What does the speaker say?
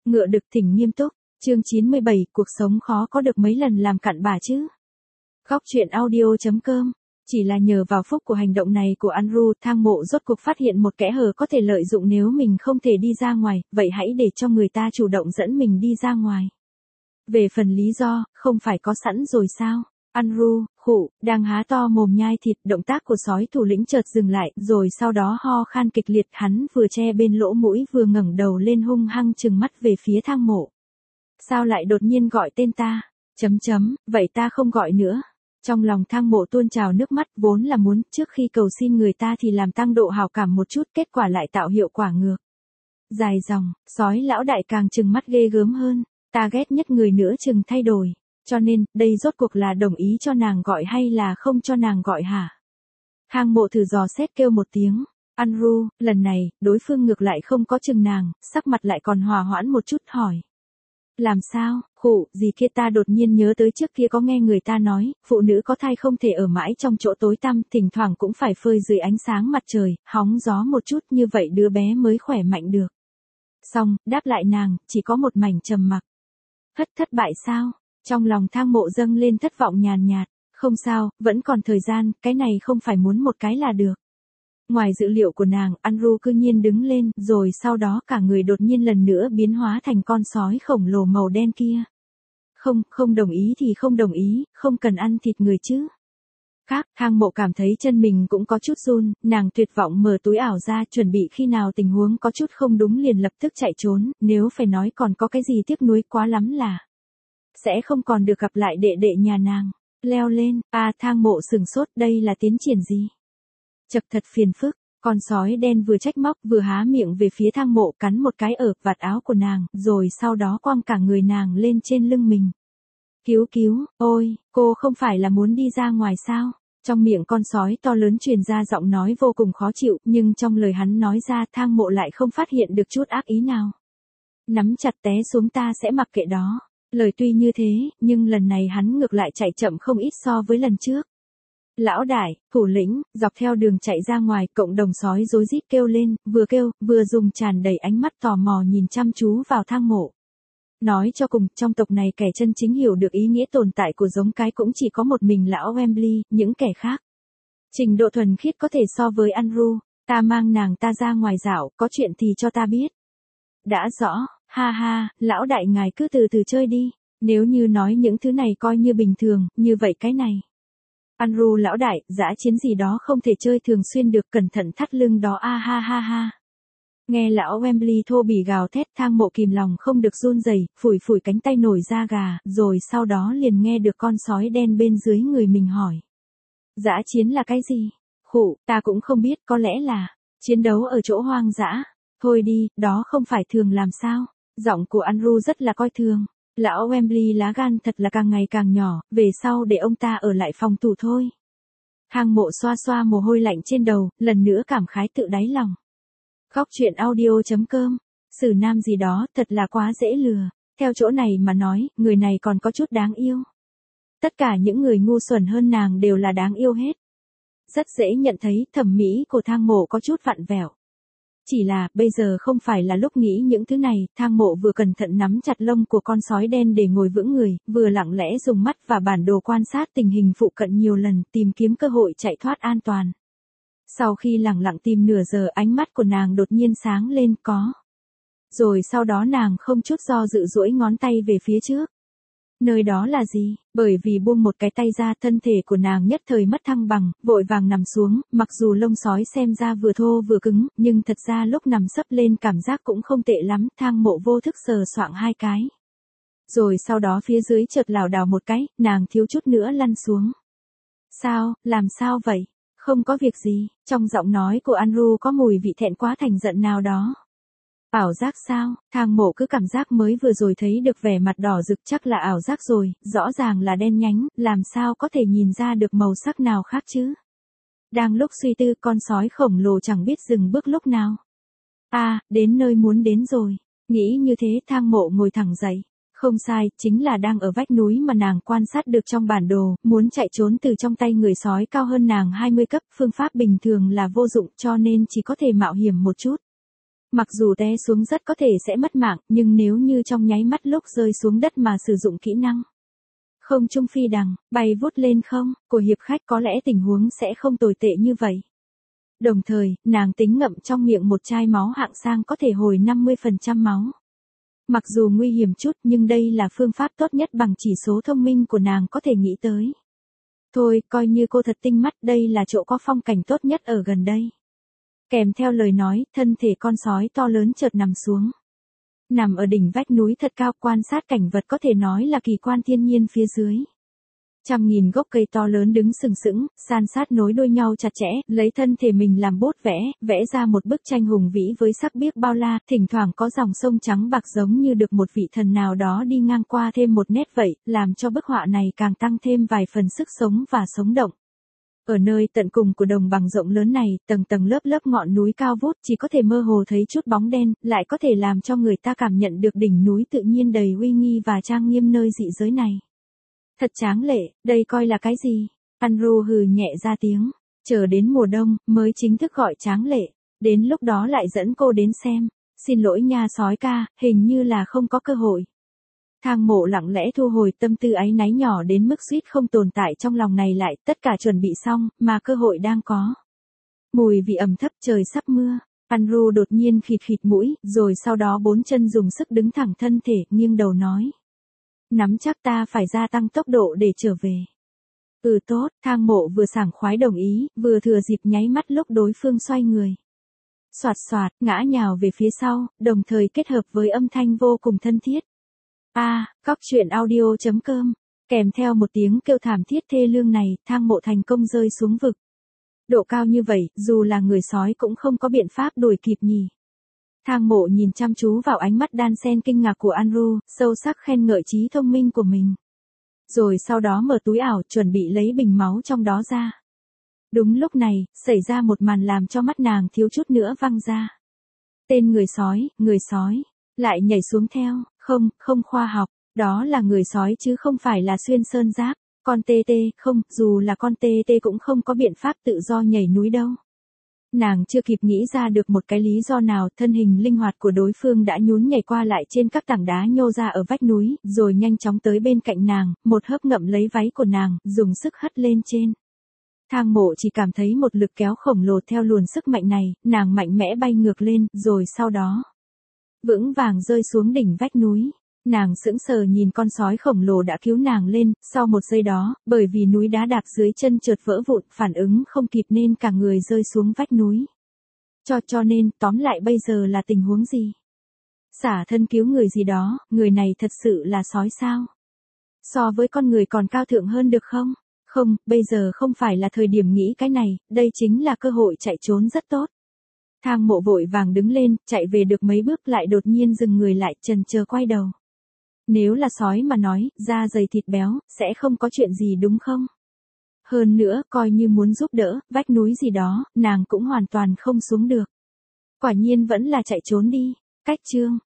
Ngựa đực thỉnh nghiêm túc, chương 97, cuộc sống khó có được mấy lần làm cặn bà chứ. Góc truyện audio.com. Chỉ là nhờ vào phúc của hành động này của Andrew, Thang Mộ rốt cuộc phát hiện một kẽ hở có thể lợi dụng nếu mình không thể đi ra ngoài, vậy hãy để cho người ta chủ động dẫn mình đi ra ngoài. Về phần lý do, không phải có sẵn rồi sao? Andrew, khụ, đang há to mồm nhai thịt, động tác của sói thủ lĩnh chợt dừng lại, rồi sau đó ho khan kịch liệt, hắn vừa che bên lỗ mũi vừa ngẩng đầu lên hung hăng trừng mắt về phía Thang Mộ. Sao lại đột nhiên gọi tên ta? Vậy ta không gọi nữa. Trong lòng Thang Mộ tuôn trào nước mắt, vốn là muốn trước khi cầu xin người ta thì làm tăng độ hào cảm một chút, kết quả lại tạo hiệu quả ngược. Dài dòng, sói lão đại càng trừng mắt ghê gớm hơn, ta ghét nhất người nữa chừng thay đổi. Cho nên, đây rốt cuộc là đồng ý cho nàng gọi hay là không cho nàng gọi hả? Thang Mộ thử dò xét kêu một tiếng. Andrew, lần này, đối phương ngược lại không có chừng nàng, sắc mặt lại còn hòa hoãn một chút hỏi. Làm sao, khụ, gì kia ta đột nhiên nhớ tới trước kia có nghe người ta nói, phụ nữ có thai không thể ở mãi trong chỗ tối tăm, thỉnh thoảng cũng phải phơi dưới ánh sáng mặt trời, hóng gió một chút, như vậy đứa bé mới khỏe mạnh được. Xong, đáp lại nàng, chỉ có một mảnh trầm mặc. Thất bại sao? Trong lòng Thang Mộ dâng lên thất vọng nhàn nhạt, không sao, vẫn còn thời gian, cái này không phải muốn một cái là được. Ngoài dự liệu của nàng, Andrew cư nhiên đứng lên, rồi sau đó cả người đột nhiên lần nữa biến hóa thành con sói khổng lồ màu đen kia. Không đồng ý thì không đồng ý, không cần ăn thịt người chứ. Thang Mộ cảm thấy chân mình cũng có chút run, nàng tuyệt vọng mở túi ảo ra, chuẩn bị khi nào tình huống có chút không đúng liền lập tức chạy trốn, nếu phải nói còn có cái gì tiếc nuối quá lắm là sẽ không còn được gặp lại đệ đệ nhà nàng. Leo lên, Thang Mộ sừng sốt, đây là tiến triển gì? Chật thật phiền phức, con sói đen vừa trách móc vừa há miệng về phía Thang Mộ cắn một cái ở vạt áo của nàng, rồi sau đó quăng cả người nàng lên trên lưng mình. Cứu, ôi, cô không phải là muốn đi ra ngoài sao? Trong miệng con sói to lớn truyền ra giọng nói vô cùng khó chịu, nhưng trong lời hắn nói ra Thang Mộ lại không phát hiện được chút ác ý nào. Nắm chặt té xuống ta sẽ mặc kệ đó. Lời tuy như thế, nhưng lần này hắn ngược lại chạy chậm không ít so với lần trước. Lão đại, thủ lĩnh, dọc theo đường chạy ra ngoài, cộng đồng sói rối rít kêu lên, vừa dùng tràn đầy ánh mắt tò mò nhìn chăm chú vào Thang Mộ. Nói cho cùng, trong tộc này kẻ chân chính hiểu được ý nghĩa tồn tại của giống cái cũng chỉ có một mình lão Wembley, những kẻ khác. Trình độ thuần khiết có thể so với Andrew, ta mang nàng ta ra ngoài dạo, có chuyện thì cho ta biết. Đã rõ, ha, lão đại ngài cứ từ từ chơi đi, nếu như nói những thứ này coi như bình thường, như vậy cái này. Andrew lão đại, dã chiến gì đó không thể chơi thường xuyên được, cẩn thận thắt lưng đó ha. Nghe lão Wembley thô bỉ gào thét, Thang Mộ kìm lòng không được run rẩy, phủi cánh tay nổi da gà, rồi sau đó liền nghe được con sói đen bên dưới người mình hỏi. Dã chiến là cái gì? Khụ, ta cũng không biết, có lẽ là chiến đấu ở chỗ hoang dã. Thôi đi, đó không phải thường làm sao? Giọng của Andrew rất là coi thường. Lão Wembley lá gan thật là càng ngày càng nhỏ, về sau để ông ta ở lại phòng tù thôi. Thang Mộ xoa mồ hôi lạnh trên đầu, lần nữa cảm khái tự đáy lòng. Góc truyện audio.com. Sử nam gì đó, thật là quá dễ lừa. Theo chỗ này mà nói, người này còn có chút đáng yêu. Tất cả những người ngu xuẩn hơn nàng đều là đáng yêu hết. Rất dễ nhận thấy thẩm mỹ của Thang Mộ có chút vặn vẹo. Chỉ là, bây giờ không phải là lúc nghĩ những thứ này, Thang Mộ vừa cẩn thận nắm chặt lông của con sói đen để ngồi vững người, vừa lặng lẽ dùng mắt và bản đồ quan sát tình hình phụ cận nhiều lần, tìm kiếm cơ hội chạy thoát an toàn. Sau khi lặng lặng tìm nửa giờ, ánh mắt của nàng đột nhiên sáng lên, có. Rồi sau đó nàng không chút do dự duỗi ngón tay về phía trước. Nơi đó là gì? Bởi vì buông một cái tay ra, thân thể của nàng nhất thời mất thăng bằng, vội vàng nằm xuống, mặc dù lông sói xem ra vừa thô vừa cứng, nhưng thật ra lúc nằm sấp lên cảm giác cũng không tệ lắm, Thang Mộ vô thức sờ soạng hai cái. Rồi sau đó phía dưới chợt lảo đảo một cái, nàng thiếu chút nữa lăn xuống. Sao, làm sao vậy? Không có việc gì, trong giọng nói của Andrew có mùi vị thẹn quá thành giận nào đó. Ảo giác sao? Thang Mộ cứ cảm giác mới vừa rồi thấy được vẻ mặt đỏ rực, chắc là ảo giác rồi, rõ ràng là đen nhánh, làm sao có thể nhìn ra được màu sắc nào khác chứ? Đang lúc suy tư, con sói khổng lồ chẳng biết dừng bước lúc nào. Đến nơi muốn đến rồi. Nghĩ như thế, Thang Mộ ngồi thẳng dậy. Không sai, chính là đang ở vách núi mà nàng quan sát được trong bản đồ, muốn chạy trốn từ trong tay người sói cao hơn nàng 20 cấp, phương pháp bình thường là vô dụng cho nên chỉ có thể mạo hiểm một chút. Mặc dù té xuống rất có thể sẽ mất mạng, nhưng nếu như trong nháy mắt lúc rơi xuống đất mà sử dụng kỹ năng không trung phi đằng, bay vút lên không, của hiệp khách có lẽ tình huống sẽ không tồi tệ như vậy. Đồng thời, nàng tính ngậm trong miệng một chai máu hạng sang có thể hồi 50% máu. Mặc dù nguy hiểm chút nhưng đây là phương pháp tốt nhất bằng chỉ số thông minh của nàng có thể nghĩ tới. Thôi, coi như cô thật tinh mắt, đây là chỗ có phong cảnh tốt nhất ở gần đây. Kèm theo lời nói, thân thể con sói to lớn chợt nằm xuống. Nằm ở đỉnh vách núi thật cao, quan sát cảnh vật có thể nói là kỳ quan thiên nhiên phía dưới. Trăm nghìn gốc cây to lớn đứng sừng sững, san sát nối đuôi nhau chặt chẽ, lấy thân thể mình làm bút vẽ ra một bức tranh hùng vĩ với sắc biếc bao la, thỉnh thoảng có dòng sông trắng bạc giống như được một vị thần nào đó đi ngang qua thêm một nét vậy, làm cho bức họa này càng tăng thêm vài phần sức sống và sống động. Ở nơi tận cùng của đồng bằng rộng lớn này, tầng tầng lớp lớp ngọn núi cao vút chỉ có thể mơ hồ thấy chút bóng đen, lại có thể làm cho người ta cảm nhận được đỉnh núi tự nhiên đầy uy nghi và trang nghiêm nơi dị giới này. Thật tráng lệ, đây coi là cái gì? Andrew hừ nhẹ ra tiếng, chờ đến mùa đông, mới chính thức gọi tráng lệ, đến lúc đó lại dẫn cô đến xem. Xin lỗi nha sói ca, hình như là không có cơ hội. Thang Mộ lặng lẽ thu hồi tâm tư áy náy nhỏ đến mức suýt không tồn tại trong lòng này lại, tất cả chuẩn bị xong, mà cơ hội đang có. Mùi vị ẩm thấp, trời sắp mưa. Andrew đột nhiên khịt khịt mũi, rồi sau đó bốn chân dùng sức đứng thẳng thân thể, nghiêng đầu nói. Nắm chắc ta phải gia tăng tốc độ để trở về. Tốt, Thang Mộ vừa sảng khoái đồng ý, vừa thừa dịp nháy mắt lúc đối phương xoay người. Soạt soạt, ngã nhào về phía sau, đồng thời kết hợp với âm thanh vô cùng thân thiết. Cóc truyện audio.com, kèm theo một tiếng kêu thảm thiết thê lương này, Thang Mộ thành công rơi xuống vực. Độ cao như vậy, dù là người sói cũng không có biện pháp đuổi kịp nhỉ. Thang Mộ nhìn chăm chú vào ánh mắt đan xen kinh ngạc của Andrew, sâu sắc khen ngợi trí thông minh của mình. Rồi sau đó mở túi ảo, chuẩn bị lấy bình máu trong đó ra. Đúng lúc này, xảy ra một màn làm cho mắt nàng thiếu chút nữa văng ra. Tên người sói, lại nhảy xuống theo, không khoa học, đó là người sói chứ không phải là xuyên sơn giáp, con tê tê, không, dù là con tê tê cũng không có biện pháp tự do nhảy núi đâu. Nàng chưa kịp nghĩ ra được một cái lý do nào, thân hình linh hoạt của đối phương đã nhún nhảy qua lại trên các tảng đá nhô ra ở vách núi, rồi nhanh chóng tới bên cạnh nàng, một hớp ngậm lấy váy của nàng, dùng sức hất lên trên. Thang Mộ chỉ cảm thấy một lực kéo khổng lồ theo luồn sức mạnh này, nàng mạnh mẽ bay ngược lên, rồi sau đó vững vàng rơi xuống đỉnh vách núi. Nàng sững sờ nhìn con sói khổng lồ đã cứu nàng lên, sau một giây đó, bởi vì núi đá đạp dưới chân chợt vỡ vụn, phản ứng không kịp nên cả người rơi xuống vách núi. Cho nên, tóm lại bây giờ là tình huống gì? Xả thân cứu người gì đó, người này thật sự là sói sao? So với con người còn cao thượng hơn được không? Không, bây giờ không phải là thời điểm nghĩ cái này, đây chính là cơ hội chạy trốn rất tốt. Thang Mộ vội vàng đứng lên, chạy về được mấy bước lại đột nhiên dừng người lại, chần chờ quay đầu. Nếu là sói mà nói, da dày thịt béo, sẽ không có chuyện gì đúng không? Hơn nữa, coi như muốn giúp đỡ, vách núi gì đó, nàng cũng hoàn toàn không xuống được. Quả nhiên vẫn là chạy trốn đi. Cách chương